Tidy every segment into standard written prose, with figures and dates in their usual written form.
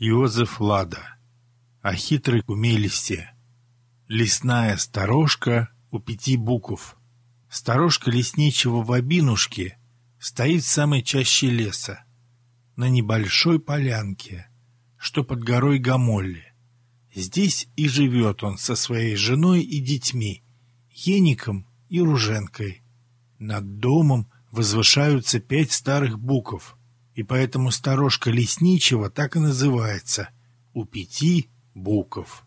Иозеф Лада. О хитрой куме лисе. Лесная сторожка у 5 буков. Сторожка лесничего в Обинушке стоит в самой чаще леса, на небольшой полянке, что под горой Гамолли. Здесь и живет он со своей женой и детьми, Еником и Руженкой. Над домом возвышаются 5 старых буков, и поэтому сторожка лесничего так и называется — у 5 буков.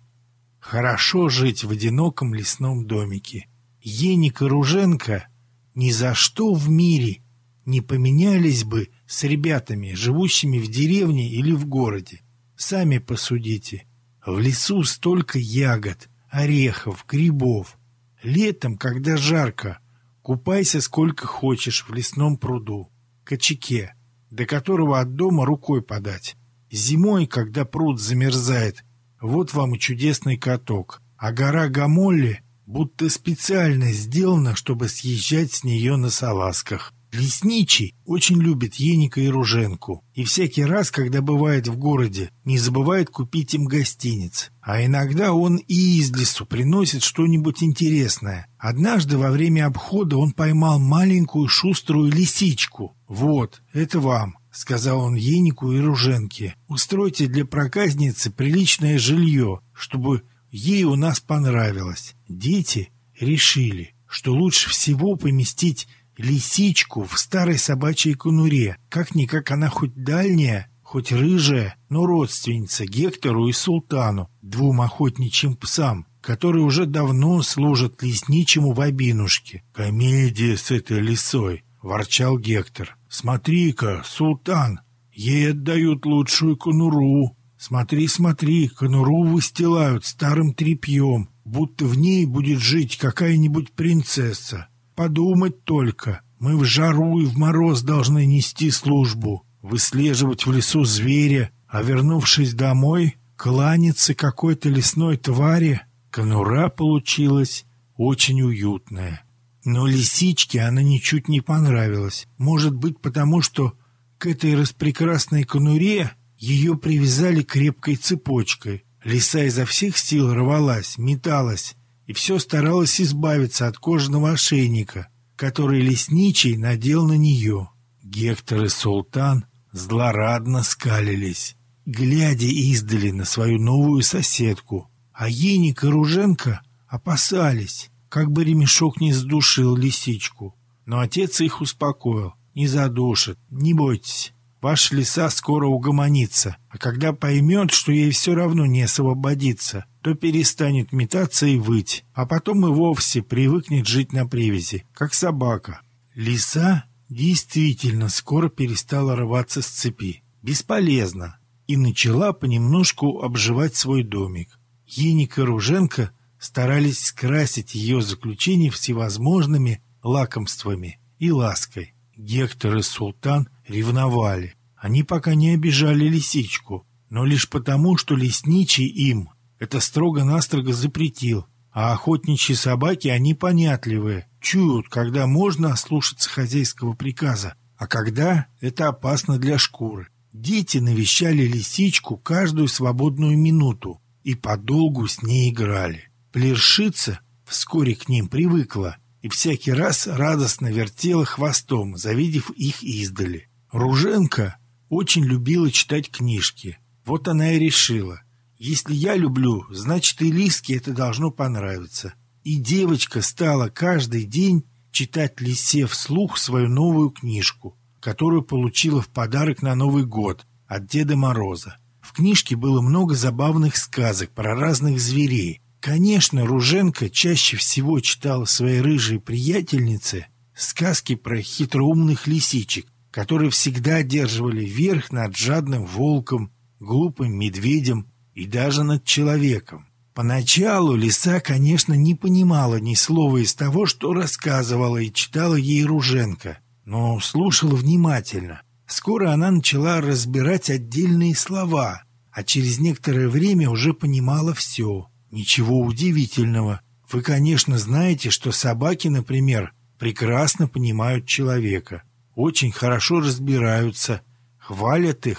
Хорошо жить в одиноком лесном домике. Еник и Руженка ни за что в мире не поменялись бы с ребятами, живущими в деревне или в городе. Сами посудите. В лесу столько ягод, орехов, грибов. Летом, когда жарко, купайся сколько хочешь в лесном пруду, кочаке, до которого от дома рукой подать. Зимой, когда пруд замерзает, вот вам и чудесный каток. А гора Гамолли будто специально сделана, чтобы съезжать с нее на салазках. Лесничий очень любит Еника и Руженку, и всякий раз, когда бывает в городе, не забывает купить им гостиниц. А иногда он и из лесу приносит что-нибудь интересное. Однажды во время обхода он поймал маленькую шуструю лисичку. «Вот, это вам», — сказал он Енику и Руженке. «Устройте для проказницы приличное жилье, чтобы ей у нас понравилось». Дети решили, что лучше всего поместить лисичку в старой собачьей конуре. Как-никак она хоть дальняя, хоть рыжая, но родственница Гектору и Султану, 2 охотничьим псам, которые уже давно служат лесничему в Обинушке. «Комедия с этой лисой», — ворчал Гектор. «Смотри-ка, Султан, ей отдают лучшую конуру. Смотри, смотри, конуру выстилают старым тряпьем, будто в ней будет жить какая-нибудь принцесса. Подумать только, мы в жару и в мороз должны нести службу, выслеживать в лесу зверя, а вернувшись домой, кланяться какой-то лесной твари». Конура получилась очень уютная. Но лисичке она ничуть не понравилась. Может быть, потому что к этой распрекрасной конуре ее привязали крепкой цепочкой. Лиса изо всех сил рвалась, металась и все старалась избавиться от кожаного ошейника, который лесничий надел на нее. Гектор и Султан злорадно скалились, глядя издали на свою новую соседку, а Еник и Руженка опасались, как бы ремешок не задушил лисичку. Но отец их успокоил: «Не задушит, не бойтесь. Ваша лиса скоро угомонится, а когда поймет, что ей все равно не освободиться, то перестанет метаться и выть, а потом и вовсе привыкнет жить на привязи, как собака». Лиса действительно скоро перестала рваться с цепи. Бесполезно. И начала понемножку обживать свой домик. Еник и Руженка старались скрасить ее заключение всевозможными лакомствами и лаской. Гектор и Султан ревновали. Они пока не обижали лисичку, но лишь потому, что лесничий им это строго-настрого запретил. А охотничьи собаки, они понятливые, чуют, когда можно ослушаться хозяйского приказа, а когда это опасно для шкуры. Дети навещали лисичку каждую свободную минуту и подолгу с ней играли. Плершица вскоре к ним привыкла и всякий раз радостно вертела хвостом, завидев их издали. Руженка очень любила читать книжки. Вот она и решила: если я люблю, значит и Лиске это должно понравиться. И девочка стала каждый день читать Лисе вслух свою новую книжку, которую получила в подарок на Новый год от Деда Мороза. В книжке было много забавных сказок про разных зверей. Конечно, Руженка чаще всего читала своей рыжей приятельнице сказки про хитроумных лисичек, которые всегда одерживали верх над жадным волком, глупым медведем и даже над человеком. Поначалу лиса, конечно, не понимала ни слова из того, что рассказывала и читала ей Руженка, но слушала внимательно. Скоро она начала разбирать отдельные слова, а через некоторое время уже понимала все. Ничего удивительного. Вы, конечно, знаете, что собаки, например, прекрасно понимают человека, очень хорошо разбираются, хвалят их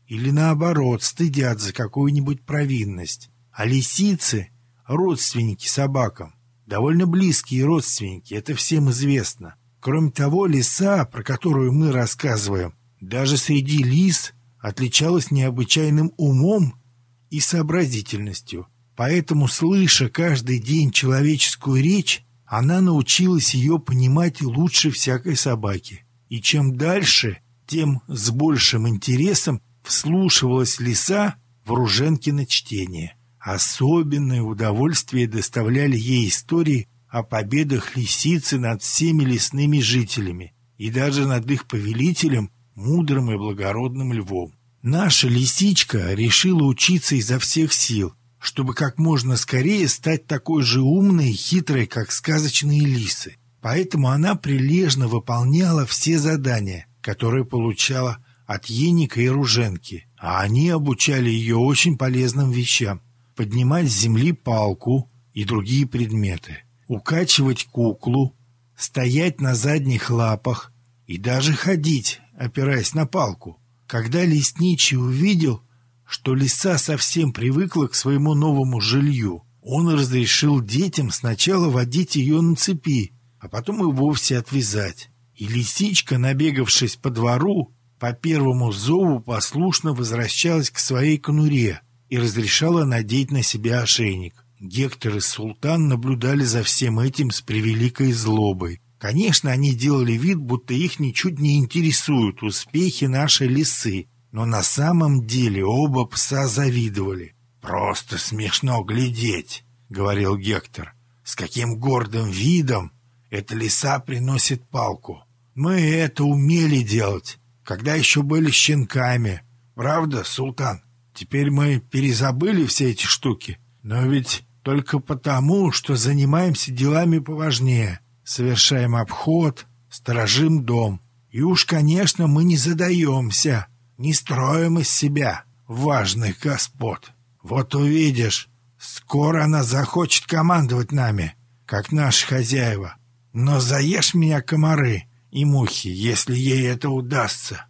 или наоборот стыдят за какую-нибудь провинность. А лисицы — родственники собакам, довольно близкие родственники, это всем известно. Кроме того, лиса, про которую мы рассказываем, даже среди лис отличалась необычайным умом и сообразительностью. Поэтому, слыша каждый день человеческую речь, она научилась ее понимать лучше всякой собаки. И чем дальше, тем с большим интересом вслушивалась лиса в Руженкино чтение. Особенное удовольствие доставляли ей истории о победах лисицы над всеми лесными жителями и даже над их повелителем, мудрым и благородным львом. Наша лисичка решила учиться изо всех сил, чтобы как можно скорее стать такой же умной и хитрой, как сказочные лисы. Поэтому она прилежно выполняла все задания, которые получала от Еника и Руженки, а они обучали ее очень полезным вещам: поднимать с земли палку и другие предметы, укачивать куклу, стоять на задних лапах и даже ходить, опираясь на палку. Когда лесничий увидел, что лиса совсем привыкла к своему новому жилью, он разрешил детям сначала водить ее на цепи, а потом и вовсе отвязать. И лисичка, набегавшись по двору, по первому зову послушно возвращалась к своей конуре и разрешала надеть на себя ошейник. Гектор и Султан наблюдали за всем этим с превеликой злобой. Конечно, они делали вид, будто их ничуть не интересуют успехи нашей лисы, но на самом деле оба пса завидовали. «Просто смешно глядеть», — говорил Гектор. «С каким гордым видом эта лиса приносит палку. Мы это умели делать, когда еще были щенками. Правда, Султан? Теперь мы перезабыли все эти штуки, но ведь только потому, что занимаемся делами поважнее. Совершаем обход, сторожим дом. И уж, конечно, мы не задаемся, не строим из себя важных господ. Вот увидишь, скоро она захочет командовать нами, как наши хозяева. Но заешь меня комары и мухи, если ей это удастся».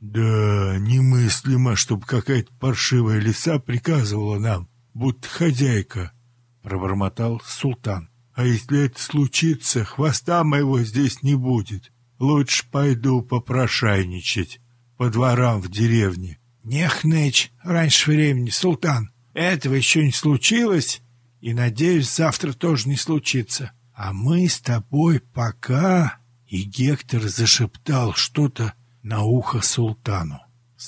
«Да, немыслимо, чтобы какая-то паршивая лиса приказывала нам, будто хозяйка», — пробормотал Султан. «А если это случится, хвоста моего здесь не будет. Лучше пойду попрошайничать по дворам в деревне». «Не хнычь раньше времени, Султан. Этого еще не случилось, и, надеюсь, завтра тоже не случится. А мы с тобой пока...» И Гектор зашептал что-то на ухо Султану.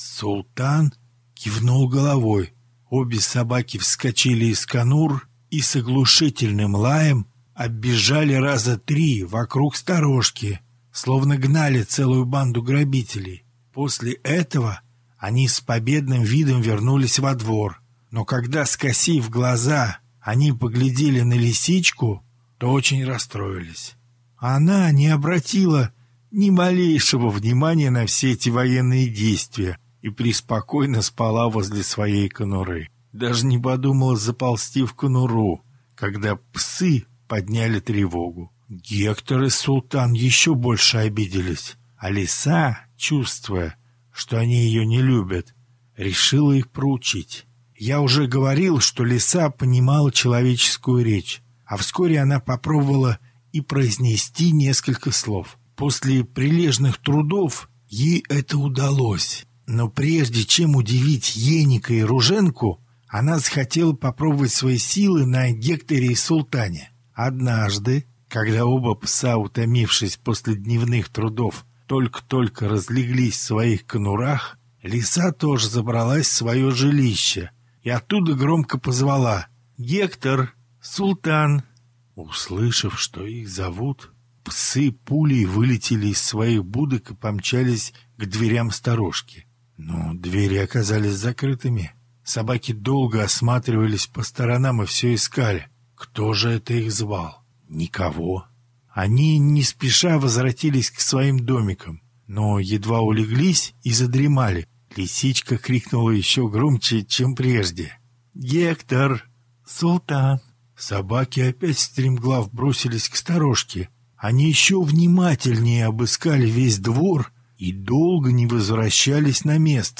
Султан кивнул головой. Обе собаки вскочили из конур и с оглушительным лаем оббежали раза 3 вокруг сторожки, словно гнали целую банду грабителей. После этого они с победным видом вернулись во двор. Но когда, скосив глаза, они поглядели на лисичку, то очень расстроились. Она не обратила ни малейшего внимания на все эти военные действия и преспокойно спала возле своей конуры. Даже не подумала заползти в конуру, когда псы подняли тревогу. Гектор и Султан еще больше обиделись, а лиса, чувствуя, что они ее не любят, решила их проучить. Я уже говорил, что лиса понимала человеческую речь, а вскоре она попробовала и произнести несколько слов. После прилежных трудов ей это удалось. Но прежде чем удивить Еника и Руженку, она захотела попробовать свои силы на Гекторе и Султане. Однажды, когда оба пса, утомившись после дневных трудов, только-только разлеглись в своих конурах, лиса тоже забралась в свое жилище и оттуда громко позвала: «Гектор! Султан!» Услышав, что их зовут, псы пулей вылетели из своих будок и помчались к дверям сторожки. Но двери оказались закрытыми. Собаки долго осматривались по сторонам и все искали. Кто же это их звал? Никого. Они не спеша возвратились к своим домикам, но едва улеглись и задремали. Лисичка крикнула еще громче, чем прежде: «Гектор! Султан!» Собаки опять стремглав бросились к сторожке. Они еще внимательнее обыскали весь двор и долго не возвращались на место.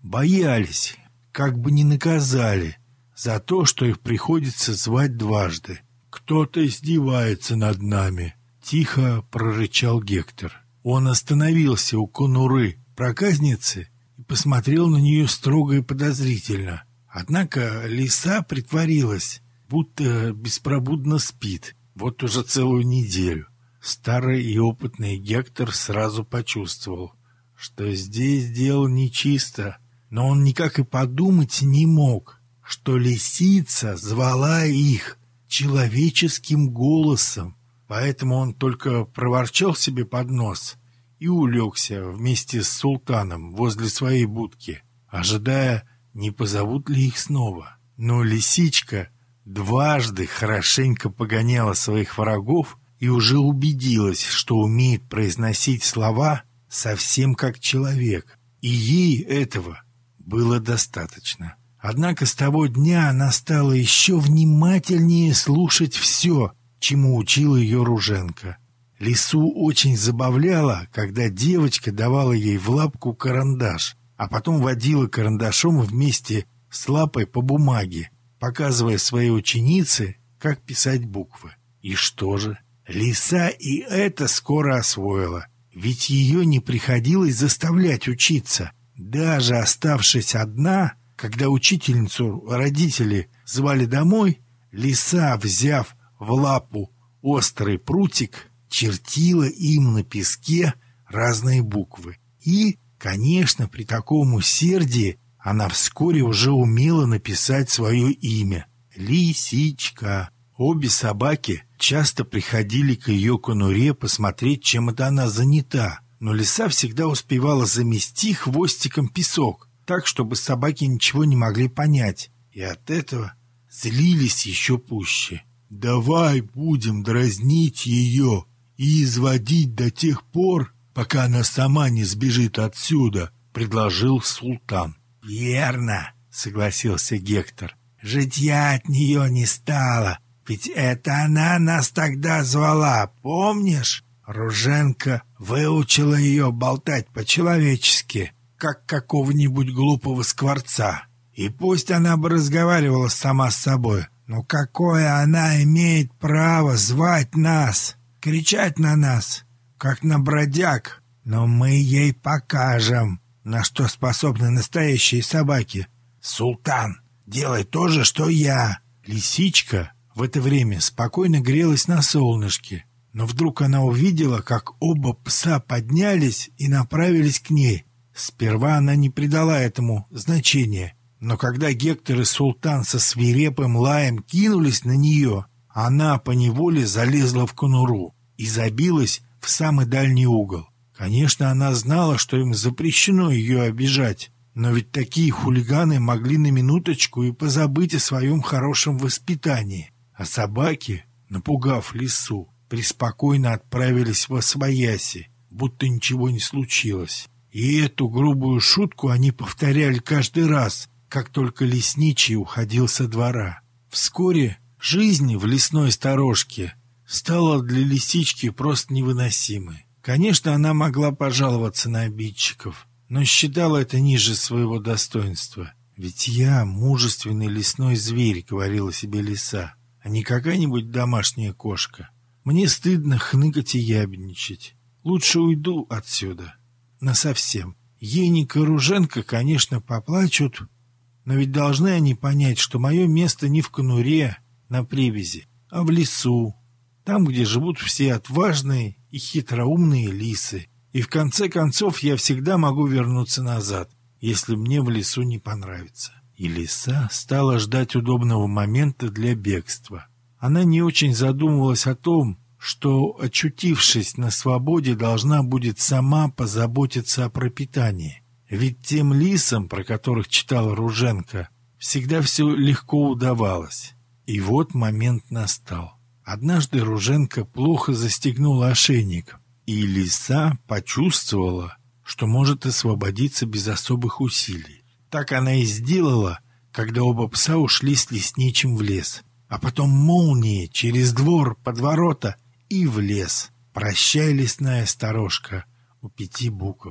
Боялись, как бы не наказали за то, что их приходится звать дважды. «Кто-то издевается над нами», — тихо прорычал Гектор. Он остановился у конуры проказницы и посмотрел на нее строго и подозрительно. Однако лиса притворилась, будто беспробудно спит, вот уже целую неделю. Старый и опытный Гектор сразу почувствовал, что здесь дело нечисто, но он никак и подумать не мог, что лисица звала их человеческим голосом. Поэтому он только проворчал себе под нос и улегся вместе с султаном возле своей будки, ожидая, не позовут ли их снова. Но лисичка дважды хорошенько погоняла своих врагов и уже убедилась, что умеет произносить слова совсем как человек, и ей этого было достаточно. Однако с того дня она стала еще внимательнее слушать все, чему учила ее Руженка. Лису очень забавляло, когда девочка давала ей в лапку карандаш, а потом водила карандашом вместе с лапой по бумаге, показывая своей ученице, как писать буквы. И что же? Лиса и это скоро освоила, ведь ее не приходилось заставлять учиться. Даже оставшись одна, когда учительницу родители звали домой, лиса, взяв в лапу острый прутик, чертила им на песке разные буквы. И, конечно, при таком усердии она вскоре уже умела написать свое имя — Лисичка. Обе собаки часто приходили к ее конуре посмотреть, чем это она занята, но лиса всегда успевала замести хвостиком песок, так, чтобы собаки ничего не могли понять, и от этого злились еще пуще. «Давай будем дразнить ее и изводить до тех пор, пока она сама не сбежит отсюда», — предложил султан. «Верно», — согласился Гектор. «Житья от нее не стало, ведь это она нас тогда звала, помнишь? Руженка выучила ее болтать по-человечески, как какого-нибудь глупого скворца. И пусть она бы разговаривала сама с собой, но какое она имеет право звать нас, кричать на нас, как на бродяг? Но мы ей покажем, на что способны настоящие собаки. Султан, делай то же, что я». Лисичка в это время спокойно грелась на солнышке, но вдруг она увидела, как оба пса поднялись и направились к ней. Сперва она не придала этому значения, но когда Гектор и Султан со свирепым лаем кинулись на нее, она поневоле залезла в конуру и забилась в самый дальний угол. Конечно, она знала, что им запрещено ее обижать, но ведь такие хулиганы могли на минуточку и позабыть о своем хорошем воспитании. А собаки, напугав лису, преспокойно отправились восвояси, будто ничего не случилось. И эту грубую шутку они повторяли каждый раз, как только лесничий уходил со двора. Вскоре жизнь в лесной сторожке стала для лисички просто невыносимой. Конечно, она могла пожаловаться на обидчиков, но считала это ниже своего достоинства. «Ведь я мужественный лесной зверь», — говорила себе лиса, — «а не какая-нибудь домашняя кошка. Мне стыдно хныкать и ябедничать. Лучше уйду отсюда. Насовсем. Ейник и Руженка, конечно, поплачут, но ведь должны они понять, что мое место не в конуре на привязи, а в лесу, там, где живут все отважные и хитроумные лисы. И в конце концов я всегда могу вернуться назад, если мне в лесу не понравится». И лиса стала ждать удобного момента для бегства. Она не очень задумывалась о том, что, очутившись на свободе, должна будет сама позаботиться о пропитании. Ведь тем лисам, про которых читала Руженка, всегда все легко удавалось. И вот момент настал. Однажды Руженка плохо застегнула ошейник, и лиса почувствовала, что может освободиться без особых усилий. Так она и сделала, когда оба пса ушли с лесничим в лес, а потом молнией через двор под ворота и в лес. Прощай, лесная сторожка у 5 букв.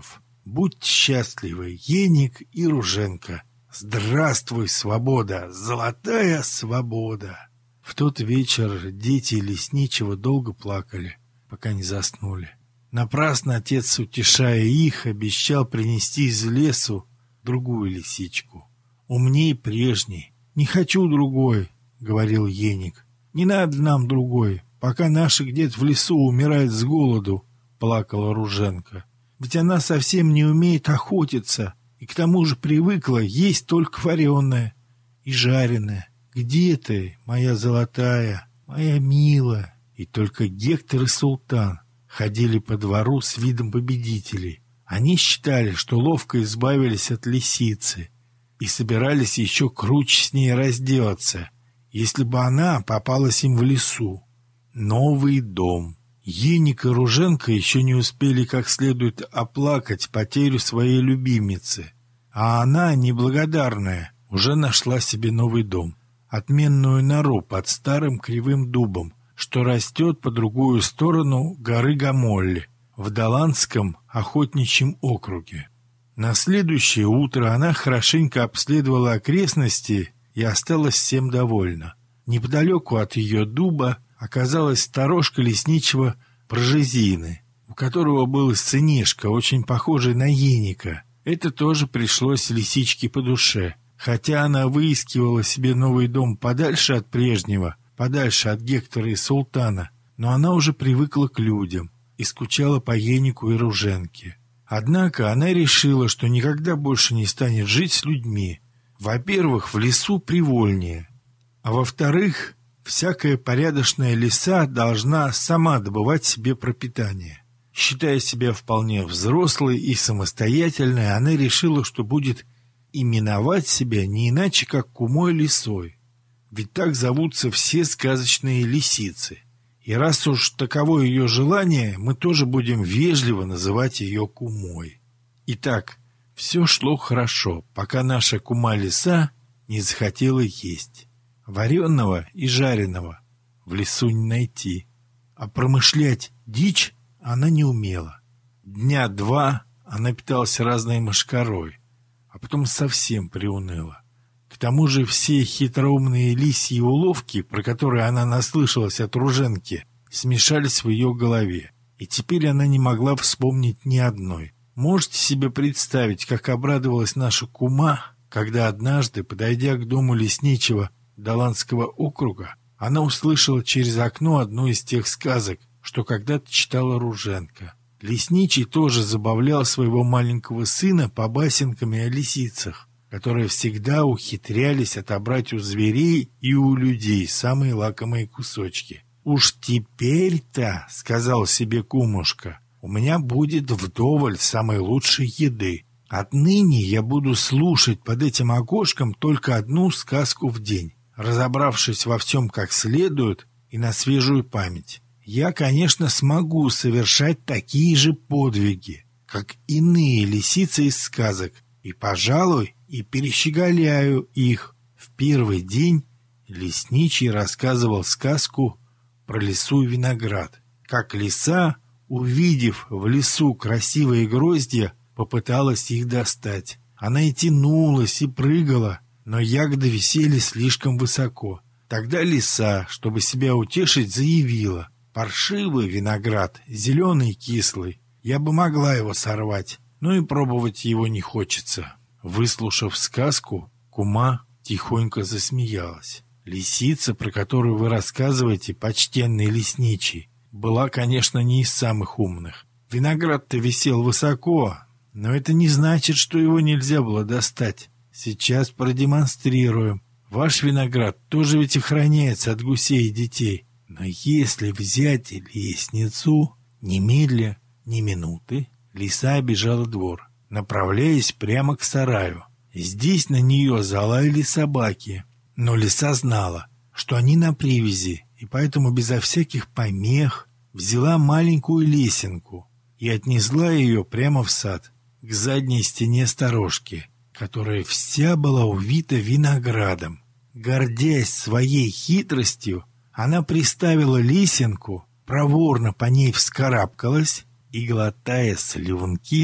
Будьте счастливы, Еник и Руженка. Здравствуй, свобода, золотая свобода!» В тот вечер дети лесничего долго плакали, пока не заснули. Напрасно отец, утешая их, обещал принести из лесу другую лисичку. «Умней прежней. Не хочу другой», — говорил Еник. «Не надо нам другой, пока наши где-то в лесу умирают с голоду», — плакала Руженка. «Ведь она совсем не умеет охотиться и к тому же привыкла есть только вареное и жареное. Где ты, моя золотая, моя милая?» И только Гектор и Султан ходили по двору с видом победителей. Они считали, что ловко избавились от лисицы и собирались еще круче с ней разделаться, если бы она попалась им в лесу. Новый дом. Еник и Руженка еще не успели как следует оплакать потерю своей любимицы, а она, неблагодарная, уже нашла себе новый дом, отменную нору под старым кривым дубом, что растет по другую сторону горы Гамолли в Даланском охотничьем округе. На следующее утро она хорошенько обследовала окрестности и осталась всем довольна. Неподалеку от ее дуба оказалась сторожка лесничего Прожезины, у которого был сынишка, очень похожий на Еника. Это тоже пришлось лисичке по душе. Хотя она выискивала себе новый дом подальше от прежнего, подальше от Гектора и Султана, но она уже привыкла к людям и скучала по Енику и Руженке. Однако она решила, что никогда больше не станет жить с людьми. Во-первых, в лесу привольнее, а во-вторых, всякая порядочная лиса должна сама добывать себе пропитание. Считая себя вполне взрослой и самостоятельной, она решила, что будет именовать себя не иначе, как Кумой Лисой. Ведь так зовутся все сказочные лисицы. И раз уж таково ее желание, мы тоже будем вежливо называть ее Кумой. Итак, все шло хорошо, пока наша Кума-лиса не захотела есть. Вареного и жареного в лесу не найти, а промышлять дичь она не умела. Дня два она питалась разной мошкарой, а потом совсем приуныла. К тому же все хитроумные лисьи уловки, про которые она наслышалась от Руженки, смешались в ее голове, и теперь она не могла вспомнить ни одной. Можете себе представить, как обрадовалась наша Кума, когда однажды, подойдя к дому лесничего Даланского округа, она услышала через окно одну из тех сказок, что когда-то читала Руженка. Лесничий тоже забавлял своего маленького сына побасенками о лисицах, которые всегда ухитрялись отобрать у зверей и у людей самые лакомые кусочки. «Уж теперь-то, — сказал себе кумушка, — у меня будет вдоволь самой лучшей еды. Отныне я буду слушать под этим окошком только одну сказку в день, разобравшись во всем как следует и на свежую память. Я, конечно, смогу совершать такие же подвиги, как иные лисицы из сказок, и, пожалуй, и перещеголяю их». В первый день лесничий рассказывал сказку про лису и виноград. Как лиса, увидев в лесу красивые гроздья, попыталась их достать. Она и тянулась, и прыгала, но ягоды висели слишком высоко. Тогда лиса, чтобы себя утешить, заявила: «Паршивый виноград, зеленый и кислый. Я бы могла его сорвать, но и пробовать его не хочется». Выслушав сказку, Кума тихонько засмеялась. Лисица, про которую вы рассказываете, почтенный лесничий, была, конечно, не из самых умных. Виноград-то висел высоко, но это не значит, что его нельзя было достать. Сейчас продемонстрируем. Ваш виноград тоже ведь охраняется от гусей и детей. Но если взять лестницу, немедля, ни минуты, лиса обежала двор, направляясь прямо к сараю. Здесь на нее залаяли собаки, но лиса знала, что они на привязи, и поэтому безо всяких помех взяла маленькую лесенку и отнесла ее прямо в сад, к задней стене сторожки, которая вся была увита виноградом. Гордясь своей хитростью, она приставила лесенку, проворно по ней вскарабкалась и, глотая слюнки,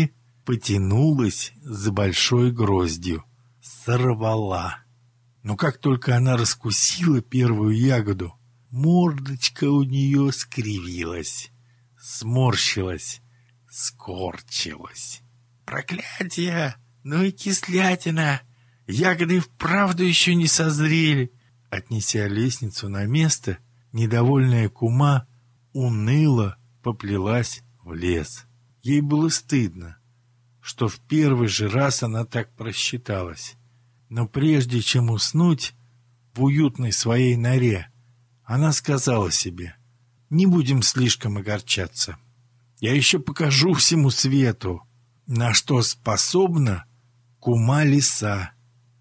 потянулась за большой гроздью, сорвала. Но как только она раскусила первую ягоду, мордочка у нее скривилась, сморщилась, скорчилась. «Проклятие! Ну и кислятина! Ягоды вправду еще не созрели!» Отнеся лестницу на место, недовольная кума уныло поплелась в лес. Ей было стыдно, что в первый же раз она так просчиталась. Но прежде чем уснуть в уютной своей норе, она сказала себе: «Не будем слишком огорчаться. Я еще покажу всему свету, на что способна кума-лиса,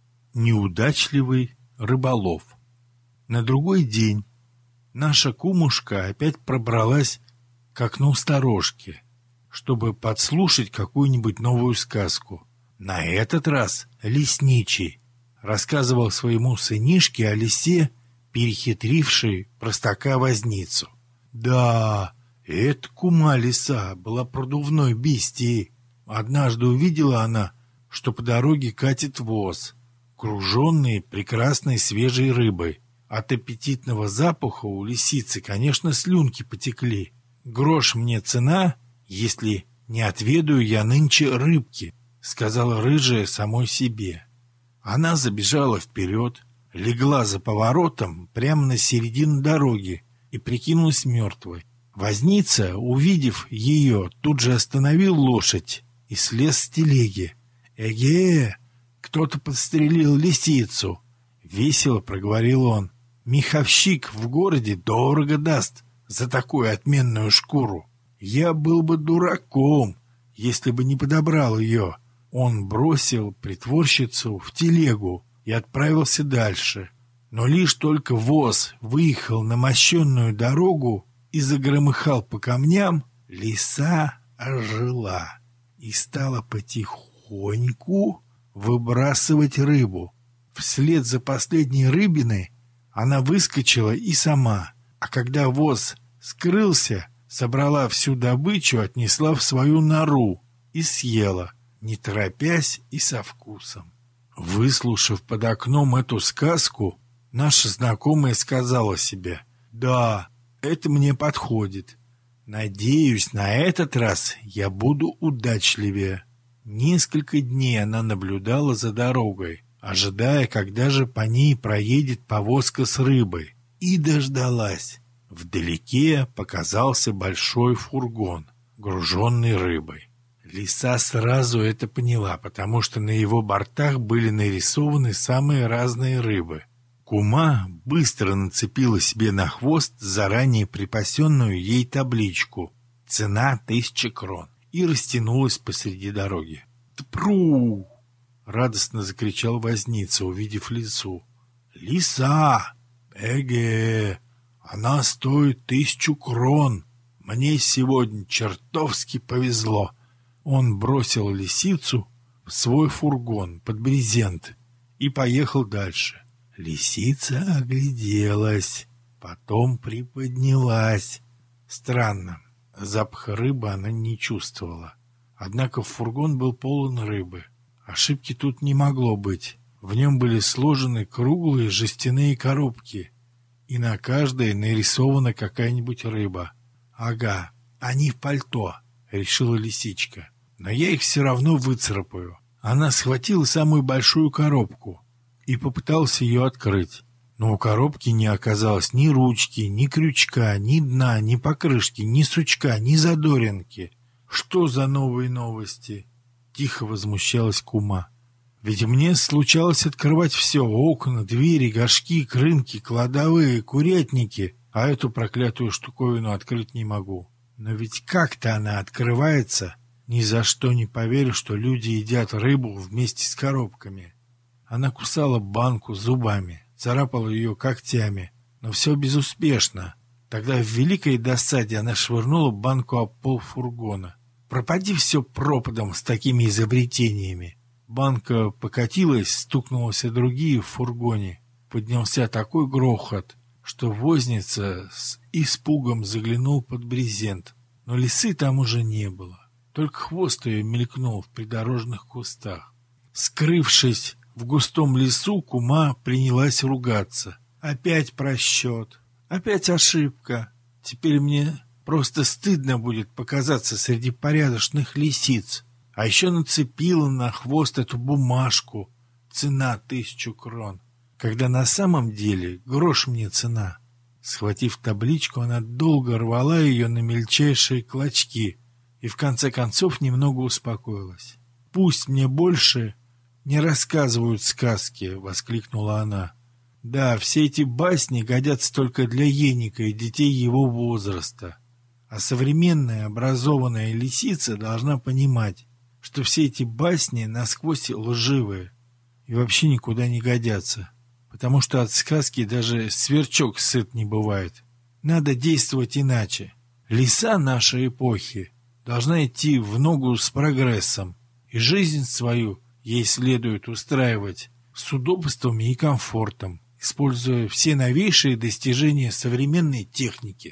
неудачливый рыболов». На другой день наша кумушка опять пробралась к окну сторожки, чтобы подслушать какую-нибудь новую сказку. На этот раз лесничий рассказывал своему сынишке о лисе, перехитрившей простака-возницу. Да, эта кума-лиса была продувной бестией. Однажды увидела она, что по дороге катит воз, груженный прекрасной свежей рыбой. От аппетитного запаха у лисицы, конечно, слюнки потекли. «Грош мне цена, если не отведаю я нынче рыбки», — сказала рыжая самой себе. Она забежала вперед, легла за поворотом прямо на середину дороги и прикинулась мертвой. Возница, увидев ее, тут же остановил лошадь и слез с телеги. «Эге! Кто-то подстрелил лисицу!» — весело проговорил он. «Меховщик в городе дорого даст за такую отменную шкуру. Я был бы дураком, если бы не подобрал ее». Он бросил притворщицу в телегу и отправился дальше. Но лишь только воз выехал на мощенную дорогу и загромыхал по камням, лиса ожила и стала потихоньку выбрасывать рыбу. Вслед за последней рыбиной она выскочила и сама, а когда воз скрылся, собрала всю добычу, отнесла в свою нору и съела, не торопясь и со вкусом. Выслушав под окном эту сказку, наша знакомая сказала себе: «Да, это мне подходит. Надеюсь, на этот раз я буду удачливее». Несколько дней она наблюдала за дорогой, ожидая, когда же по ней проедет повозка с рыбой, и дождалась. Вдалеке показался большой фургон, груженный рыбой. Лиса сразу это поняла, потому что на его бортах были нарисованы самые разные рыбы. Кума быстро нацепила себе на хвост заранее припасенную ей табличку «Цена 1000 крон» и растянулась посреди дороги. «Тпру!» — радостно закричал возница, увидев лису. «Лиса! Эге! Она стоит 1000 крон! Мне сегодня чертовски повезло!» Он бросил лисицу в свой фургон под брезент и поехал дальше. Лисица огляделась, потом приподнялась. Странно, запаха рыбы она не чувствовала. Однако фургон был полон рыбы. Ошибки тут не могло быть. В нем были сложены круглые жестяные коробки, и на каждой нарисована какая-нибудь рыба. «Ага, они в пальто», — решила лисичка. «Но я их все равно выцарапаю». Она схватила самую большую коробку и попытался ее открыть. Но у коробки не оказалось ни ручки, ни крючка, ни дна, ни покрышки, ни сучка, ни задоринки. «Что за новые новости?» — тихо возмущалась кума. «Ведь мне случалось открывать все — окна, двери, горшки, крынки, кладовые, курятники, а эту проклятую штуковину открыть не могу. Но ведь как-то она открывается. Ни за что не поверю, что люди едят рыбу вместе с коробками». Она кусала банку зубами, царапала ее когтями, но все безуспешно. Тогда в великой досаде она швырнула банку об пол фургона. «Пропади все пропадом с такими изобретениями!» Банка покатилась, стукнулась о другие в фургоне. Поднялся такой грохот, что возница с испугом заглянул под брезент. Но лисы там уже не было. только хвост ее мелькнул в придорожных кустах. Скрывшись в густом лесу, кума принялась ругаться. Опять просчет, опять ошибка. Теперь мне просто стыдно будет показаться среди порядочных лисиц. А еще нацепила на хвост эту бумажку. Цена 1000 крон. Когда на самом деле грош мне цена. Схватив табличку, она долго рвала ее на мельчайшие клочки и в конце концов немного успокоилась. «Пусть мне больше не рассказывают сказки!» — воскликнула она. «Да, все эти басни годятся только для Еника и детей его возраста. А современная образованная лисица должна понимать, что все эти басни насквозь лживые и вообще никуда не годятся, потому что от сказки даже сверчок сыт не бывает. Надо действовать иначе. Лиса нашей эпохи должна идти в ногу с прогрессом, и жизнь свою ей следует устраивать с удобствами и комфортом, используя все новейшие достижения современной техники.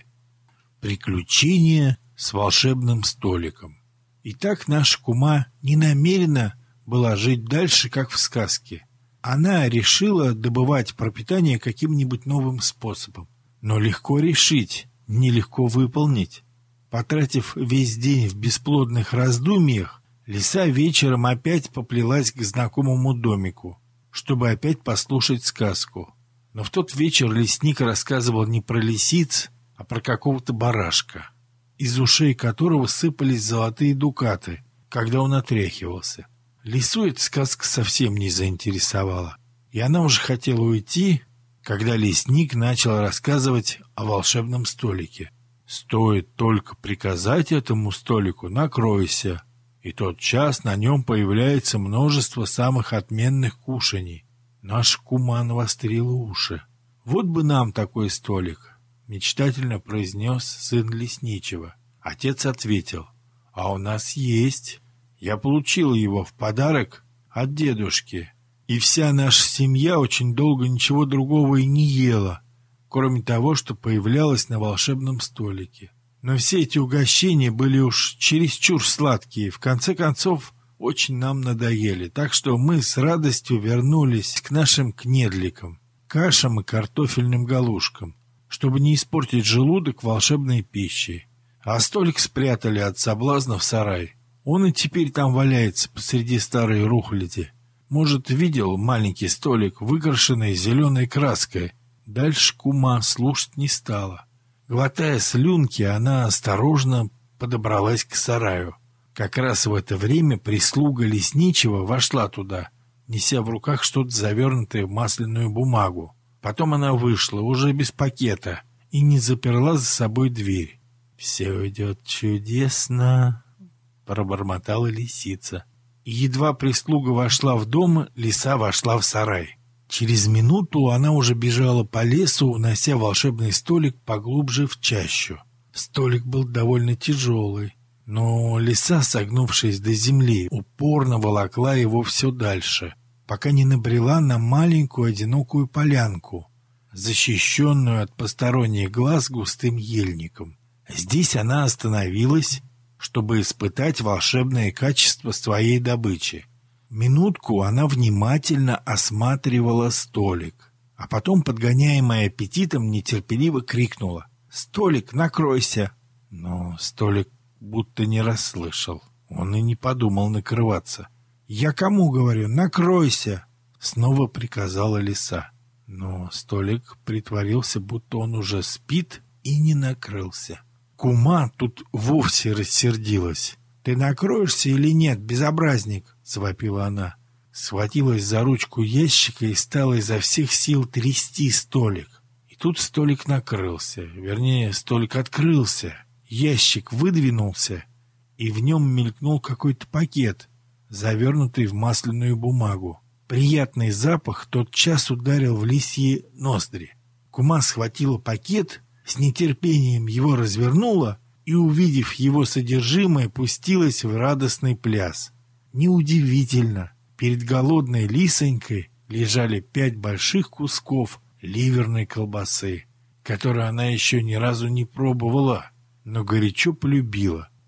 Приключения с волшебным столиком. И так наша кума не намерена была жить дальше, как в сказке. Она решила добывать пропитание каким-нибудь новым способом. Но легко решить, нелегко выполнить. Потратив весь день в бесплодных раздумьях, лиса вечером опять поплелась к знакомому домику, чтобы опять послушать сказку. Но в тот вечер лесник рассказывал не про лисиц, а про какого-то барашка, из ушей которого сыпались золотые дукаты, когда он отряхивался. Лису эта сказка совсем не заинтересовала, и она уже хотела уйти, когда лесник начал рассказывать о волшебном столике. «Стоит только приказать этому столику «накройся», и тотчас на нем появляется множество самых отменных кушаний». Наша кума навострила уши. «Вот бы нам такой столик», — мечтательно произнес сын лесничего. Отец ответил: «А у нас есть. Я получил его в подарок от дедушки, и вся наша семья очень долго ничего другого и не ела, кроме того, что появлялось на волшебном столике. Но все эти угощения были уж чересчур сладкие, в конце концов очень нам надоели, так что мы с радостью вернулись к нашим кнедликам, кашам и картофельным галушкам, чтобы не испортить желудок волшебной пищей. А столик спрятали от соблазна в сарай. Он и теперь там валяется посреди старой рухляди. Может, видел маленький столик, выкрашенный зеленой краской?» Дальше кума слушать не стала. Глотая слюнки, она осторожно подобралась к сараю. Как раз в это время прислуга лесничего вошла туда, неся в руках что-то завернутое в масляную бумагу. Потом она вышла, уже без пакета, и не заперла за собой дверь. «Все идет чудесно», — пробормотала лисица. И едва прислуга вошла в дом, лиса вошла в сарай. Через минуту она уже бежала по лесу, унося волшебный столик поглубже в чащу. Столик был довольно тяжелый, но лиса, согнувшись до земли, упорно волокла его все дальше, пока не набрела на маленькую одинокую полянку, защищенную от посторонних глаз густым ельником. Здесь она остановилась, чтобы испытать волшебные качества своей добычи. Минутку она внимательно осматривала столик, а потом, подгоняемая аппетитом, нетерпеливо крикнула: «Столик, накройся!» Но столик будто не расслышал. Он и не подумал накрываться. «Я кому говорю? Накройся!» Снова приказала лиса. Но столик притворился, будто он уже спит, и не накрылся. Кума тут вовсе рассердилась. «Ты накроешься или нет, безобразник?» — завопила она. Схватилась за ручку ящика и стала изо всех сил трясти столик. И тут столик накрылся, вернее, столик открылся. Ящик выдвинулся, и в нем мелькнул какой-то пакет, завернутый в масляную бумагу. Приятный запах тотчас ударил в лисьи ноздри. Кума схватила пакет, с нетерпением его развернула и, увидев его содержимое, пустилась в радостный пляс. Неудивительно, перед голодной лисонькой лежали 5 больших кусков ливерной колбасы, которую она еще ни разу не пробовала, но горячо полюбила.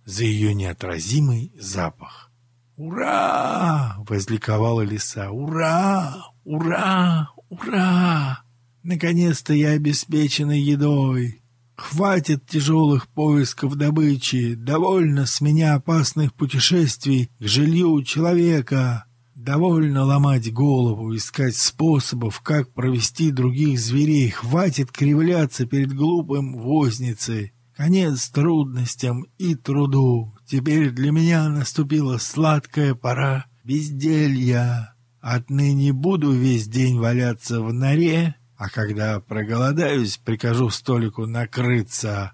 за ее неотразимый запах. «Ура!» — возликовала лиса. «Ура! Ура! Ура! Наконец-то я обеспечена едой! Хватит тяжелых поисков добычи! Довольно с меня опасных путешествий к жилью человека! Довольно ломать голову, искать способов, как провести других зверей! Хватит кривляться перед глупым возницей! Конец трудностям и труду! Теперь для меня наступила сладкая пора безделья! Отныне буду весь день валяться в норе, а когда проголодаюсь, прикажу столику накрыться.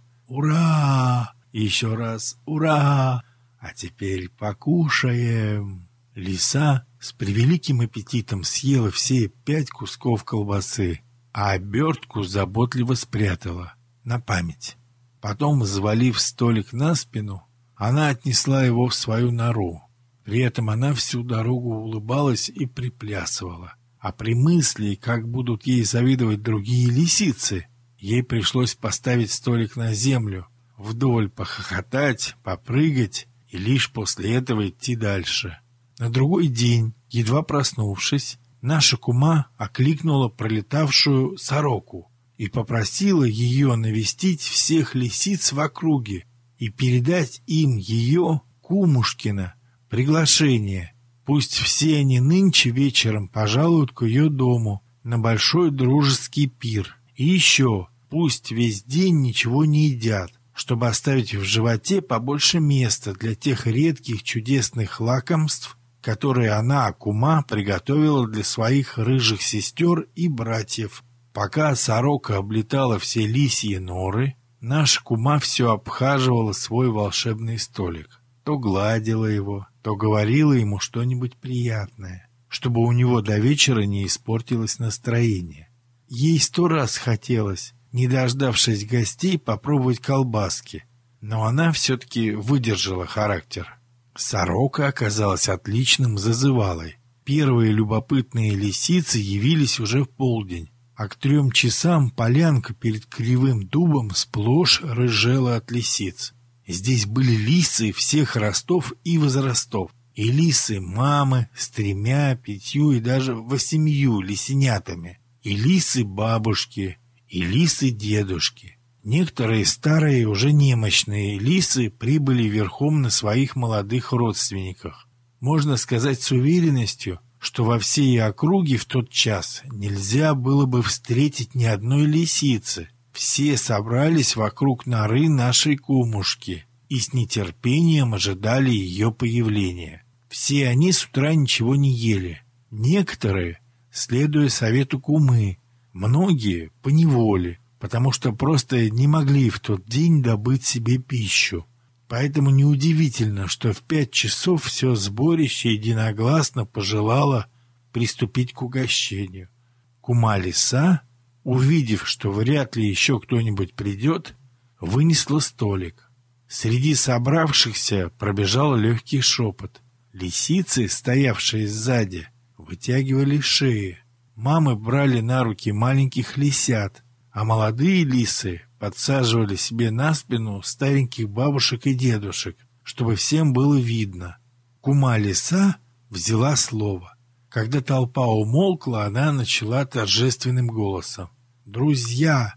Ура! Еще раз ура! А теперь покушаем!» Лиса с превеликим аппетитом съела все 5 кусков колбасы, а обертку заботливо спрятала на память. Потом, взвалив столик на спину, она отнесла его в свою нору. При этом она всю дорогу улыбалась и приплясывала. А при мысли, как будут ей завидовать другие лисицы, ей пришлось поставить столик на землю, вдоволь похохотать, попрыгать и лишь после этого идти дальше. На другой день, едва проснувшись, наша кума окликнула пролетавшую сороку и попросила ее навестить всех лисиц в округе и передать им ее, кумушкина, приглашение. Пусть все они нынче вечером пожалуют к ее дому на большой дружеский пир. И еще пусть весь день ничего не едят, чтобы оставить в животе побольше места для тех редких чудесных лакомств, которые она, кума, приготовила для своих рыжих сестер и братьев. Пока сорока облетала все лисьи норы, наша кума все обхаживала свой волшебный столик. То гладила его, то говорила ему что-нибудь приятное, чтобы у него до вечера не испортилось настроение. Ей 100 раз хотелось, не дождавшись гостей, попробовать колбаски, но она все-таки выдержала характер. Сорока оказалась отличным зазывалой. Первые любопытные лисицы явились уже в полдень, а к 3 часам полянка перед кривым дубом сплошь рыжела от лисиц. Здесь были лисы всех ростов и возрастов, и лисы-мамы с 3, 5 и даже 8 лисенятами, и лисы-бабушки, и лисы-дедушки. Некоторые старые, уже немощные лисы прибыли верхом на своих молодых родственниках. Можно сказать с уверенностью, что во всей округе в тот час нельзя было бы встретить ни одной лисицы. Все собрались вокруг норы нашей кумушки и с нетерпением ожидали ее появления. Все они с утра ничего не ели. Некоторые, следуя совету кумы, многие поневоле, потому что просто не могли в тот день добыть себе пищу. Поэтому неудивительно, что в 5 часов все сборище единогласно пожелало приступить к угощению. Кума-лиса, увидев, что вряд ли еще кто-нибудь придет, вынесла столик. Среди собравшихся пробежал легкий шепот. Лисицы, стоявшие сзади, вытягивали шеи. Мамы брали на руки маленьких лисят, а молодые лисы подсаживали себе на спину стареньких бабушек и дедушек, чтобы всем было видно. Кума-лиса взяла слово. Когда толпа умолкла, она начала торжественным голосом. «Друзья,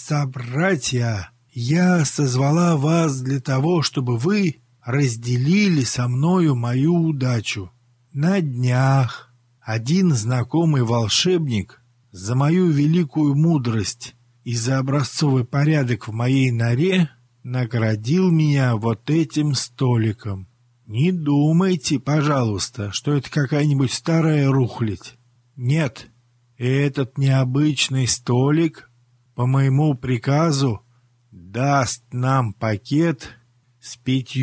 собратья, я созвала вас для того, чтобы вы разделили со мною мою удачу. На днях один знакомый волшебник за мою великую мудрость и за образцовый порядок в моей норе наградил меня вот этим столиком. Не думайте, пожалуйста, что это какая-нибудь старая рухлядь. Нет, этот необычный столик, по моему приказу, даст нам пакет с 5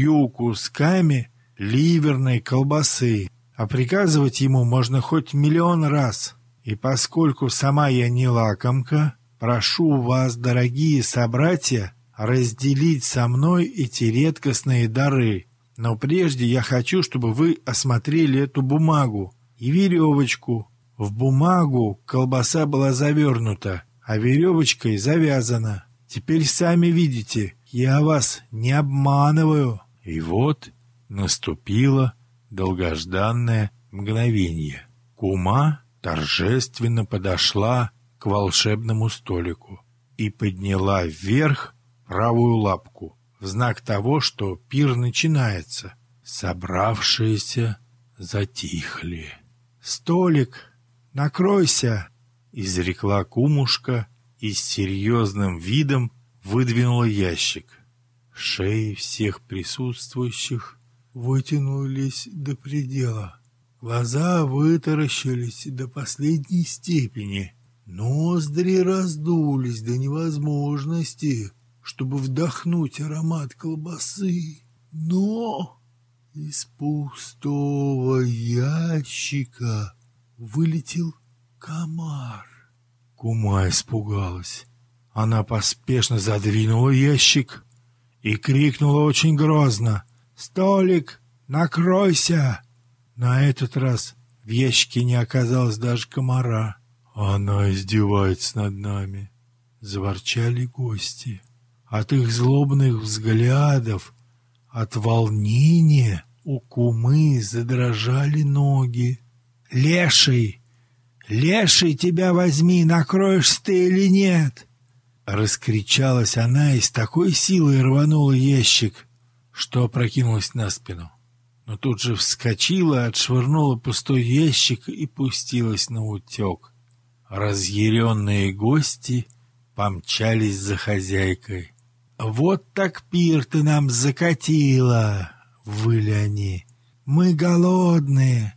кусками ливерной колбасы, а приказывать ему можно хоть 1 000 000 раз. И поскольку сама я не лакомка, прошу вас, дорогие собратья, разделить со мной эти редкостные дары. Но прежде я хочу, чтобы вы осмотрели эту бумагу и веревочку. В бумагу колбаса была завернута, а веревочкой завязана. Теперь сами видите, я вас не обманываю. И вот наступило долгожданное мгновение. Кума торжественно подошла к волшебному столику и подняла вверх правую лапку в знак того, что пир начинается. Собравшиеся затихли. «Столик, накройся!» — изрекла кумушка и с серьезным видом выдвинула ящик. Шеи всех присутствующих вытянулись до предела. Глаза вытаращились до последней степени. Ноздри раздулись до невозможности, чтобы вдохнуть аромат колбасы. Но из пустого ящика вылетел комар. Кума испугалась. Она поспешно задвинула ящик и крикнула очень грозно: «Столик, накройся!» На этот раз в ящике не оказалось даже комара. «Она издевается над нами», — заворчали гости. От их злобных взглядов, от волнения у кумы задрожали ноги. «Леший! Леший, тебя возьми, накроешься ты или нет?» Раскричалась она и с такой силой рванула ящик, что опрокинулась на спину. Но тут же вскочила, отшвырнула пустой ящик и пустилась наутек. Разъяренные гости помчались за хозяйкой. «Вот так пир ты нам закатила!» — выли они. «Мы голодные,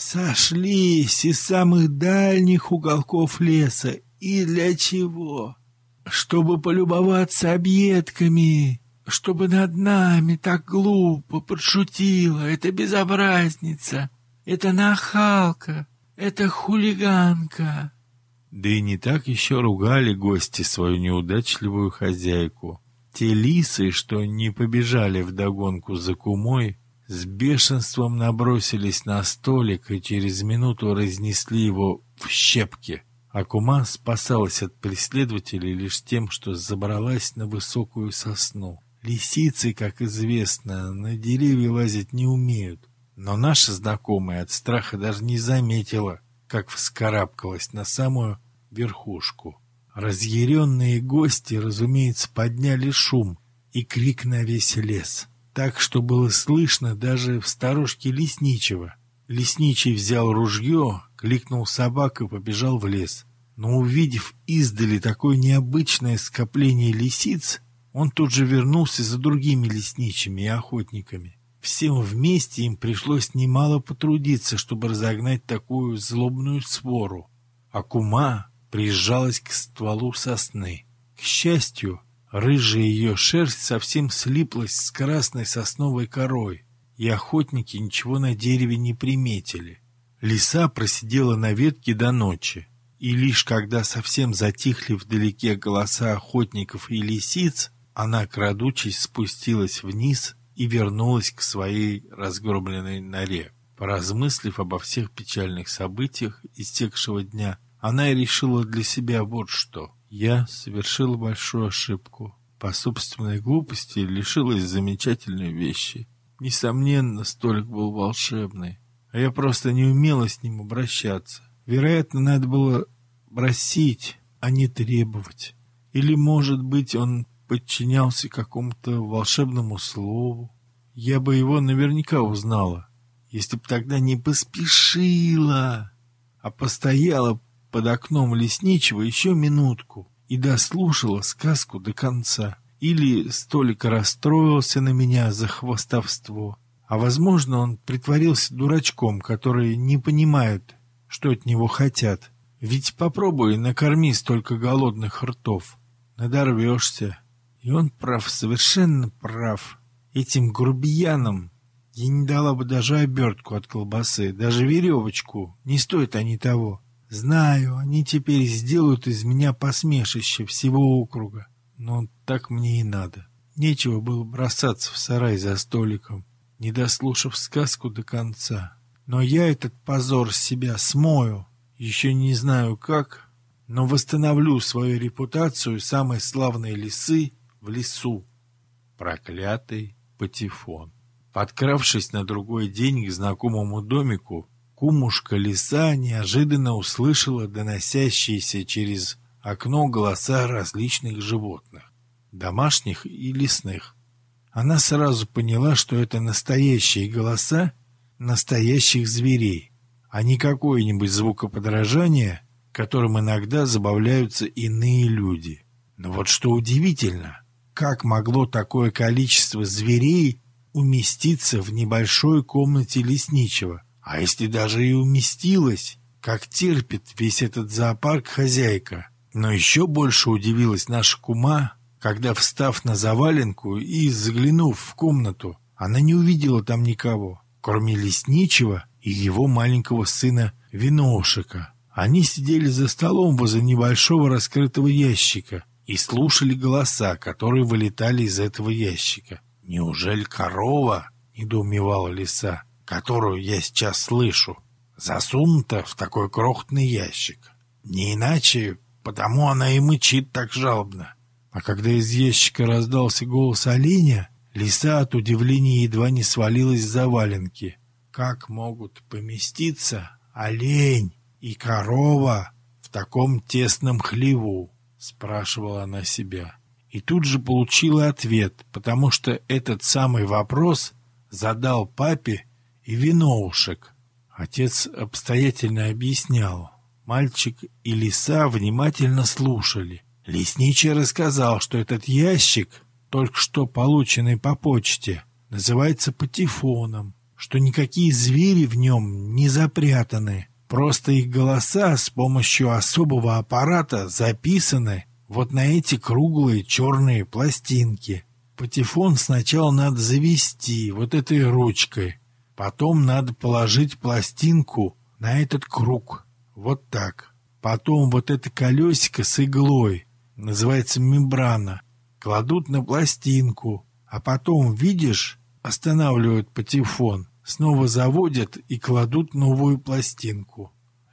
сошлись из самых дальних уголков леса. И для чего? Чтобы полюбоваться объедками, чтобы над нами так глупо подшутила эта безобразница, эта нахалка, эта хулиганка». Да и не так еще ругали гости свою неудачливую хозяйку. Те лисы, что не побежали вдогонку за кумой, с бешенством набросились на столик и через минуту разнесли его в щепки. А кума спасалась от преследователей лишь тем, что забралась на высокую сосну. Лисицы, как известно, на деревья лазить не умеют. Но наша знакомая от страха даже не заметила, как вскарабкалась на самую верхушку. Разъяренные гости, разумеется, подняли шум и крик на весь лес, так что было слышно даже в сторожке лесничего. Лесничий взял ружье, кликнул собак и побежал в лес. Но увидев издали такое необычное скопление лисиц, он тут же вернулся за другими лесничими и охотниками. Всем вместе им пришлось немало потрудиться, чтобы разогнать такую злобную свору. А кума прижалась к стволу сосны. К счастью, рыжая ее шерсть совсем слиплась с красной сосновой корой, и охотники ничего на дереве не приметили. Лиса просидела на ветке до ночи, и лишь когда совсем затихли вдалеке голоса охотников и лисиц, она, крадучись, спустилась вниз и вернулась к своей разгромленной норе. Поразмыслив обо всех печальных событиях истекшего дня, она и решила для себя вот что. Я совершила большую ошибку. По собственной глупости лишилась замечательной вещи. Несомненно, столик был волшебный, а я просто не умела с ним обращаться. Вероятно, надо было просить, а не требовать. Или, может быть, он подчинялся какому-то волшебному слову. Я бы его наверняка узнала, если б тогда не поспешила, а постояла под окном лесничего еще минутку и дослушала сказку до конца. Или столик расстроился на меня за хвастовство, а, возможно, он притворился дурачком, который не понимает, что от него хотят. Ведь попробуй накорми столько голодных ртов, надорвешься. И он прав, совершенно прав. Этим грубиянам я не дала бы даже обертку от колбасы, даже веревочку. Не стоят они того. Знаю, они теперь сделают из меня посмешище всего округа. Но так мне и надо. Нечего было бросаться в сарай за столиком, не дослушав сказку до конца. Но я этот позор с себя смою. Еще не знаю как, но восстановлю свою репутацию самой славной лисы в лесу. Проклятый Патефон. Подкравшись на другой день к знакомому домику, кумушка Лиса неожиданно услышала доносящиеся через окно голоса различных животных, домашних и лесных. Она сразу поняла, что это настоящие голоса настоящих зверей, а не какое-нибудь звукоподражание, которым иногда забавляются иные люди. Но вот что удивительно, как могло такое количество зверей уместиться в небольшой комнате лесничего? А если даже и уместилось, как терпит весь этот зоопарк хозяйка? Но еще больше удивилась наша кума, когда, встав на заваленку и заглянув в комнату, она не увидела там никого, кроме лесничего и его маленького сына Виноушика. Они сидели за столом возле небольшого раскрытого ящика и слушали голоса, которые вылетали из этого ящика. «Неужели корова?» — недоумевала Лиса, которую я сейчас слышу, засунута в такой крохотный ящик. Не иначе, потому она и мычит так жалобно. А когда из ящика раздался голос оленя, Лиса от удивления едва не свалилась с заваленки. Как могут поместиться олень и корова в таком тесном хлеву? Спрашивала она себя. И тут же получила ответ, потому что этот самый вопрос задал папе и Виноушек. Отец обстоятельно объяснял. Мальчик и Лиса внимательно слушали. Лесничий рассказал, что этот ящик, только что полученный по почте, называется патефоном, что никакие звери в нем не запрятаны. Просто их голоса с помощью особого аппарата записаны вот на эти круглые черные пластинки. Патефон сначала надо завести вот этой ручкой, потом надо положить пластинку на этот круг, вот так. Потом вот это колесико с иглой, называется мембрана, кладут на пластинку, а потом, видишь, останавливают патефон, снова заводят и кладут новую пластинку.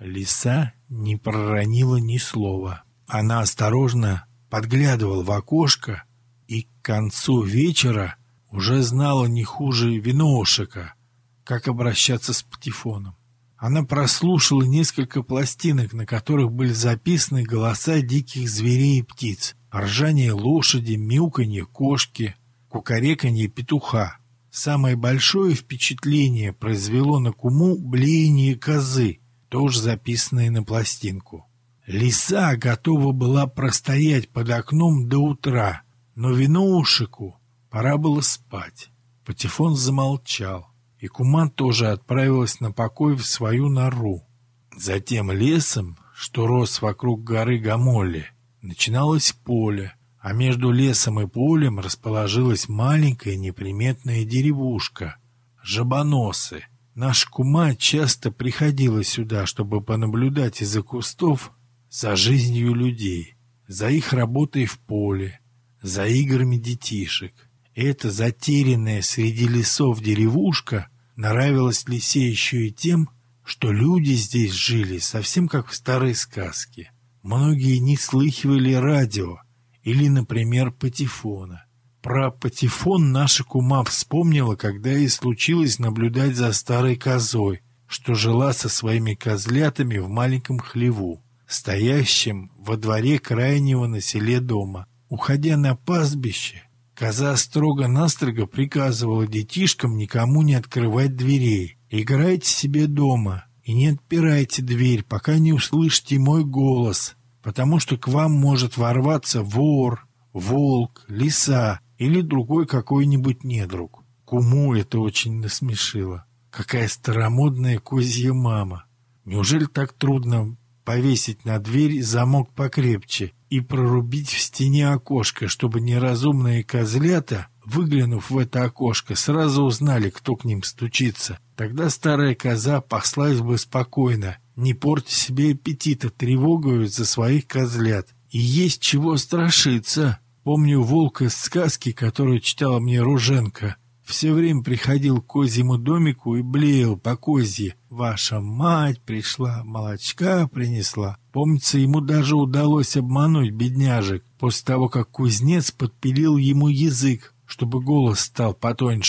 Лиса не проронила ни слова. Она осторожно подглядывала в окошко и к концу вечера уже знала не хуже Виноушика, как обращаться с патефоном. Она прослушала несколько пластинок, на которых были записаны голоса диких зверей и птиц, ржание лошади, мяуканье кошки, кукареканье петуха. Самое большое впечатление произвело на куму блеяние козы, тоже записанное на пластинку. Лиса готова была простоять под окном до утра, но Виноушику пора было спать. Патефон замолчал, и кума тоже отправилась на покой в свою нору. Затем лесом, что рос вокруг горы Гамолли, начиналось поле, а между лесом и полем расположилась маленькая неприметная деревушка — Жабоносы. Наша кума часто приходила сюда, чтобы понаблюдать из-за кустов за жизнью людей, за их работой в поле, за играми детишек. Эта затерянная среди лесов деревушка нравилась Лисе еще и тем, что люди здесь жили совсем как в старой сказке. Многие не слыхивали радио или, например, патефона. Про патефон наша кума вспомнила, когда ей случилось наблюдать за старой козой, что жила со своими козлятами в маленьком хлеву, стоящем во дворе крайнего на селе дома. Уходя на пастбище, коза строго-настрого приказывала детишкам никому не открывать дверей. «Играйте себе дома и не отпирайте дверь, пока не услышите мой голос, потому что к вам может ворваться вор, волк, лиса или другой какой-нибудь недруг». Куму это очень насмешило. Какая старомодная козья мама! Неужели так трудно повесить на дверь замок покрепче и прорубить в стене окошко, чтобы неразумные козлята, выглянув в это окошко, сразу узнали, кто к ним стучится? Тогда старая коза паслась бы спокойно, не портя себе аппетита тревогою за своих козлят. И есть чего страшиться. Помню волка из сказки, которую читала мне Руженко. Все время приходил к козьему домику и блеял по козье: «Ваша мать пришла, молочка принесла». Помнится, ему даже удалось обмануть бедняжек после того, как кузнец подпилил ему язык, чтобы голос стал потоньше.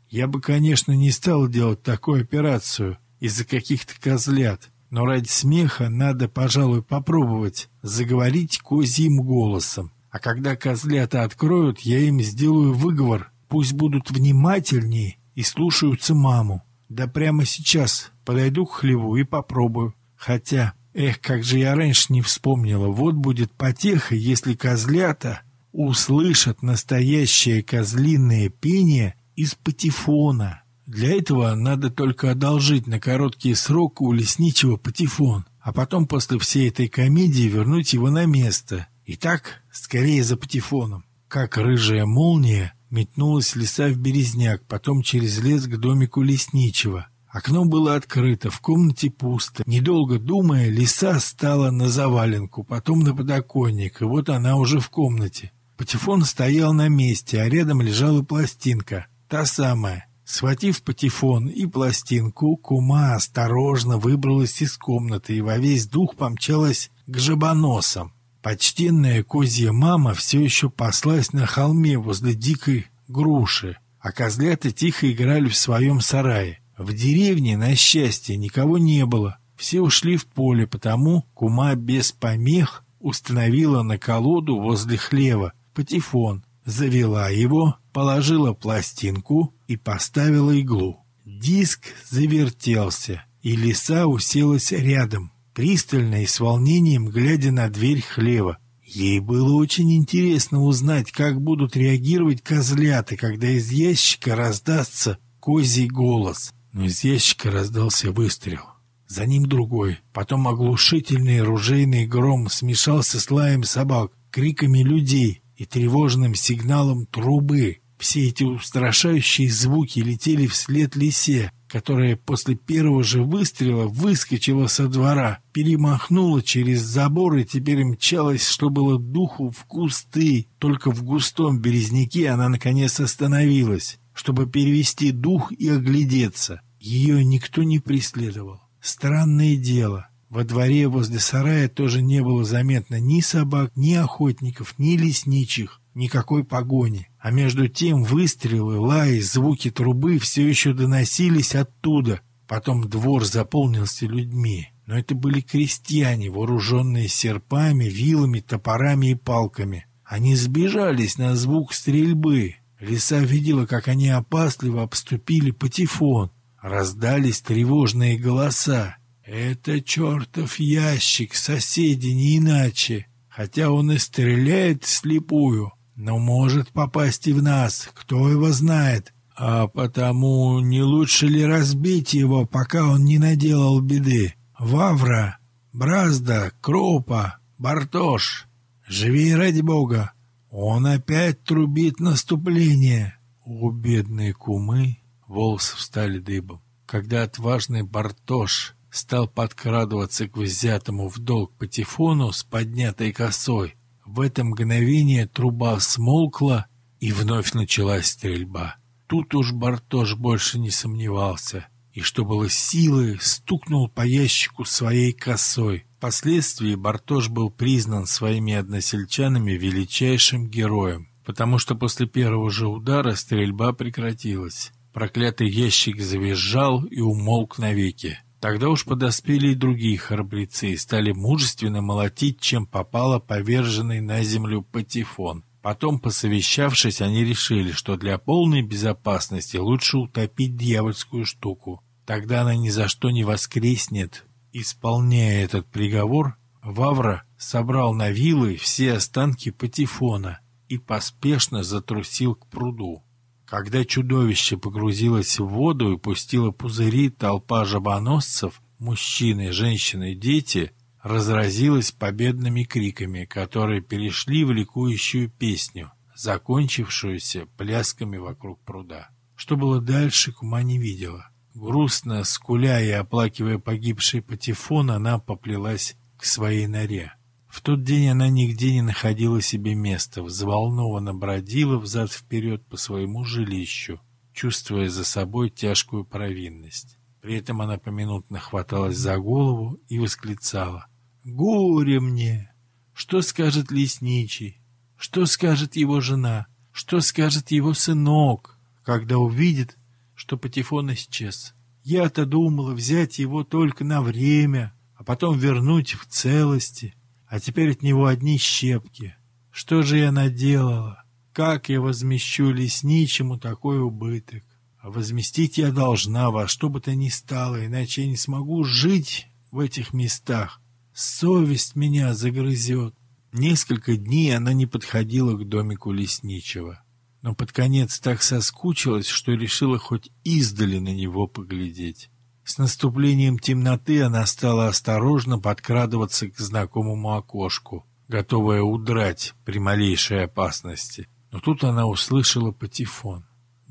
Я бы, конечно, не стал делать такую операцию из-за каких-то козлят, но ради смеха надо, пожалуй, попробовать заговорить козьим голосом. А когда козлята откроют, я им сделаю выговор. Пусть будут внимательнее и слушаются маму. Да прямо сейчас подойду к хлеву и попробую. Хотя, как же я раньше не вспомнила, вот будет потеха, если козлята услышат настоящее козлиное пение из патефона. Для этого надо только одолжить на короткий срок у лесничего патефон, а потом после всей этой комедии вернуть его на место. Итак, скорее за патефоном. Как рыжая молния метнулась лиса в березняк, потом через лес к домику лесничего. Окно было открыто, в комнате пусто. Недолго думая, лиса стала на заваленку, потом на подоконник, и вот она уже в комнате. Патефон стоял на месте, а рядом лежала пластинка, та самая. Схватив патефон и пластинку, кума осторожно выбралась из комнаты и во весь дух помчалась к жабоносам. Почтенная козья мама все еще паслась на холме возле дикой груши, а козлята тихо играли в своем сарае. В деревне, на счастье, никого не было. Все ушли в поле, потому кума без помех установила на колоду возле хлева патефон, завела его, положила пластинку и поставила иглу. Диск завертелся, и лиса уселась рядом, пристально и с волнением глядя на дверь хлева. Ей было очень интересно узнать, как будут реагировать козлята, когда из ящика раздастся козий голос. Но из ящика раздался выстрел. За ним другой. Потом оглушительный ружейный гром смешался с лаем собак, криками людей и тревожным сигналом трубы. Все эти устрашающие звуки летели вслед лисе, которая после первого же выстрела выскочила со двора, перемахнула через забор и теперь мчалась, что было духу, в кусты. Только в густом березняке она наконец остановилась, чтобы перевести дух и оглядеться. Ее никто не преследовал. Странное дело. Во дворе возле сарая тоже не было заметно ни собак, ни охотников, ни лесничих, никакой погони. А между тем выстрелы, лай, звуки трубы все еще доносились оттуда. Потом двор заполнился людьми. Но это были крестьяне, вооруженные серпами, вилами, топорами и палками. Они сбежались на звук стрельбы. Лиса видела, как они опасливо обступили патефон. Раздались тревожные голоса. «Это чертов ящик, соседи, не иначе. Хотя он и стреляет вслепую, но может попасть и в нас, кто его знает. А потому не лучше ли разбить его, пока он не наделал беды? Вавра, Бразда, Кропа, Бартош, живей ради бога. Он опять трубит наступление». У бедной кумы волосы встали дыбом. Когда отважный Бартош стал подкрадываться к взятому в долг патефону с поднятой косой, в это мгновение труба смолкла, и вновь началась стрельба. Тут уж Бартош больше не сомневался, и, что было силы, стукнул по ящику своей косой. Впоследствии Бартош был признан своими односельчанами величайшим героем, потому что после первого же удара стрельба прекратилась. Проклятый ящик завизжал и умолк навеки. Тогда уж подоспели и другие храбрецы и стали мужественно молотить, чем попало поверженный на землю патефон. Потом, посовещавшись, они решили, что для полной безопасности лучше утопить дьявольскую штуку. Тогда она ни за что не воскреснет. Исполняя этот приговор, Вавра собрал на вилы все останки патефона и поспешно затрусил к пруду. Когда чудовище погрузилось в воду и пустило пузыри, толпа жабоносцев, мужчины, женщины и дети, разразилась победными криками, которые перешли в ликующую песню, закончившуюся плясками вокруг пруда. Что было дальше, кума не видела. Грустно, скуля и оплакивая погибший патефон, она поплелась к своей норе. В тот день она нигде не находила себе места, взволнованно бродила взад-вперед по своему жилищу, чувствуя за собой тяжкую провинность. При этом она поминутно хваталась за голову и восклицала: «Горе мне! Что скажет лесничий? Что скажет его жена? Что скажет его сынок, когда увидит, что Патефон исчез. Я-то думала взять его только на время, а потом вернуть в целости. А теперь от него одни щепки. Что же я наделала? Как я возмещу лесничему такой убыток? А возместить я должна во что бы то ни стало, иначе я не смогу жить в этих местах. Совесть меня загрызет. Несколько дней она не подходила к домику лесничего, но под конец так соскучилась, что решила хоть издали на него поглядеть. С наступлением темноты она стала осторожно подкрадываться к знакомому окошку, готовая удрать при малейшей опасности. Но тут она услышала Патефон.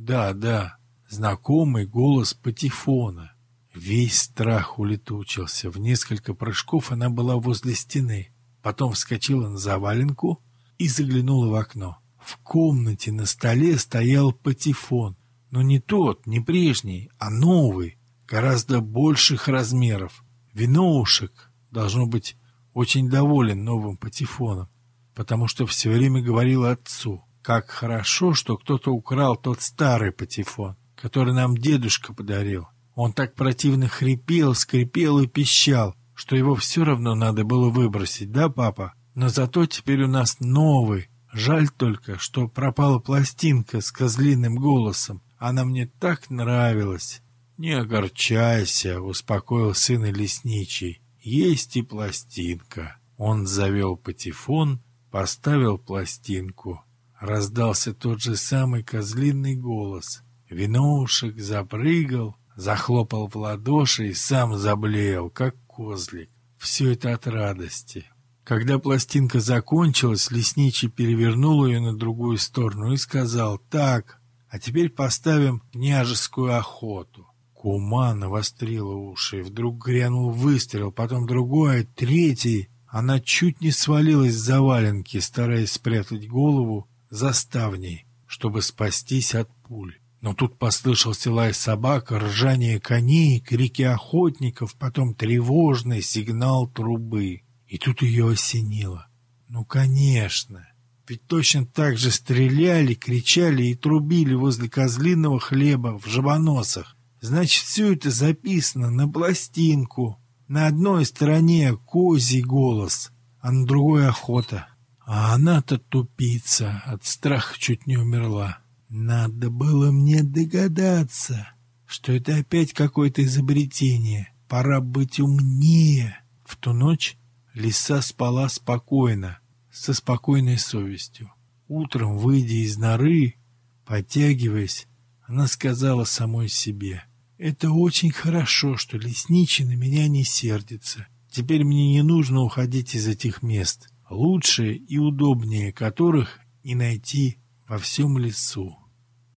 Да, знакомый голос Патефона. Весь страх улетучился. В несколько прыжков она была возле стены. Потом вскочила на заваленку и заглянула в окно. В комнате на столе стоял Патефон. Но не тот, не прежний, а новый, гораздо больших размеров. Виноушек, должно быть, очень доволен новым Патефоном, потому что все время говорил отцу, как хорошо, что кто-то украл тот старый Патефон, который нам дедушка подарил. Он так противно хрипел, скрипел и пищал, что его все равно надо было выбросить, да, папа? Но зато теперь у нас новый. Жаль только, что пропала пластинка с козлиным голосом. Она мне так нравилась. Не огорчайся, успокоил сына лесничий. Есть и пластинка. Он завел Патефон, поставил пластинку. Раздался тот же самый козлиный голос. Виноушек запрыгал, захлопал в ладоши и сам заблеял, как козлик. Все это от радости. Когда пластинка закончилась, лесничий перевернул ее на другую сторону и сказал: «Так, а теперь поставим княжескую охоту». Кума навострила уши, вдруг грянул выстрел, потом другой, третий. Она чуть не свалилась с заваленки, стараясь спрятать голову за ставней, чтобы спастись от пуль. Но тут послышался лай собак, ржание коней, крики охотников, потом тревожный сигнал трубы. И тут ее осенило. Ну, конечно, ведь точно так же стреляли, кричали и трубили возле козлиного хлеба в Жабоносах. Значит, все это записано на пластинку. На одной стороне козий голос, а на другой охота. А она-то тупица, от страха чуть не умерла. Надо было мне догадаться, что это опять какое-то изобретение. Пора быть умнее. В ту ночь лиса спала спокойно, со спокойной совестью. Утром, выйдя из норы, потягиваясь, она сказала самой себе: «Это очень хорошо, что лесничий на меня не сердится. Теперь мне не нужно уходить из этих мест, лучшие и удобнее которых и найти во всем лесу».